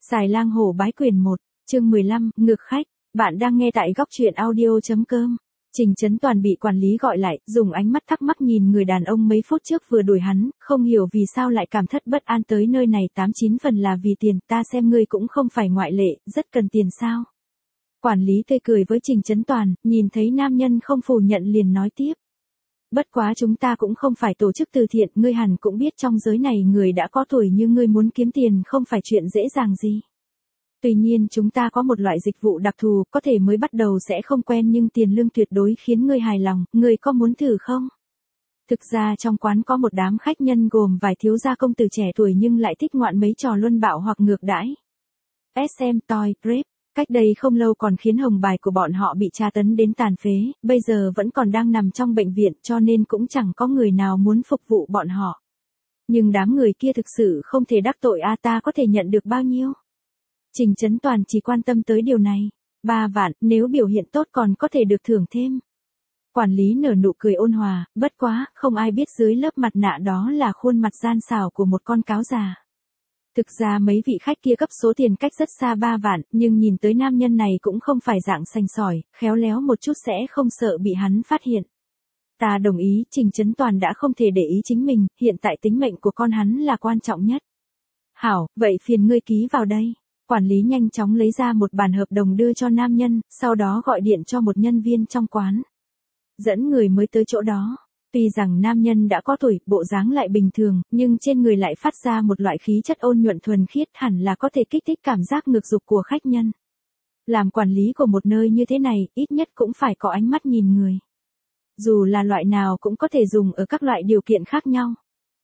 Xài lang hổ bái quyền 1, chương 15, ngược khách. Bạn đang nghe tại góc truyện audio.com. Trình Chấn Toàn bị quản lý gọi lại, dùng ánh mắt thắc mắc nhìn người đàn ông mấy phút trước vừa đuổi hắn, không hiểu vì sao lại cảm thất bất an tới nơi này, 89 phần là vì tiền, ta xem ngươi cũng không phải ngoại lệ, rất cần tiền sao. Quản lý tươi cười với Trình Chấn Toàn, nhìn thấy nam nhân không phủ nhận liền nói tiếp. Bất quá chúng ta cũng không phải tổ chức từ thiện, ngươi hẳn cũng biết trong giới này người đã có tuổi như ngươi muốn kiếm tiền không phải chuyện dễ dàng gì. Tuy nhiên chúng ta có một loại dịch vụ đặc thù, có thể mới bắt đầu sẽ không quen nhưng tiền lương tuyệt đối khiến ngươi hài lòng, ngươi có muốn thử không? Thực ra trong quán có một đám khách nhân gồm vài thiếu gia công tử trẻ tuổi nhưng lại thích ngoạn mấy trò luân bạo hoặc ngược đãi. SM Toy, Rape. Cách đây không lâu còn khiến hồng bài của bọn họ bị tra tấn đến tàn phế, bây giờ vẫn còn đang nằm trong bệnh viện cho nên cũng chẳng có người nào muốn phục vụ bọn họ. Nhưng đám người kia thực sự không thể đắc tội ta có thể nhận được bao nhiêu? Trình Chấn Toàn chỉ quan tâm tới điều này. 3 vạn, nếu biểu hiện tốt còn có thể được thưởng thêm. Quản lý nở nụ cười ôn hòa, bất quá, không ai biết dưới lớp mặt nạ đó là khuôn mặt gian xảo của một con cáo già. Thực ra mấy vị khách kia cấp số tiền cách rất xa 3 vạn, nhưng nhìn tới nam nhân này cũng không phải dạng sành sỏi, khéo léo một chút sẽ không sợ bị hắn phát hiện. Ta đồng ý, Trình Chấn Toàn đã không thể để ý chính mình, hiện tại tính mệnh của con hắn là quan trọng nhất. Hảo, vậy phiền ngươi ký vào đây. Quản lý nhanh chóng lấy ra một bản hợp đồng đưa cho nam nhân, sau đó gọi điện cho một nhân viên trong quán. Dẫn người mới tới chỗ đó. Tuy rằng nam nhân đã có tuổi, bộ dáng lại bình thường, nhưng trên người lại phát ra một loại khí chất ôn nhuận thuần khiết hẳn là có thể kích thích cảm giác ngược dục của khách nhân. Làm quản lý của một nơi như thế này, ít nhất cũng phải có ánh mắt nhìn người. Dù là loại nào cũng có thể dùng ở các loại điều kiện khác nhau.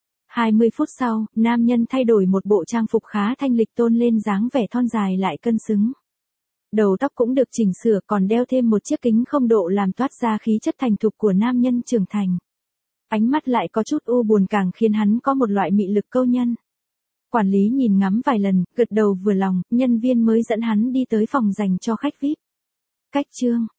20 phút sau, nam nhân thay đổi một bộ trang phục khá thanh lịch tôn lên dáng vẻ thon dài lại cân xứng. Đầu tóc cũng được chỉnh sửa còn đeo thêm một chiếc kính không độ làm toát ra khí chất thành thục của nam nhân trưởng thành. Ánh mắt lại có chút u buồn càng khiến hắn có một loại mị lực câu nhân. Quản lý nhìn ngắm vài lần, gật đầu vừa lòng, nhân viên mới dẫn hắn đi tới phòng dành cho khách VIP. Cách chương.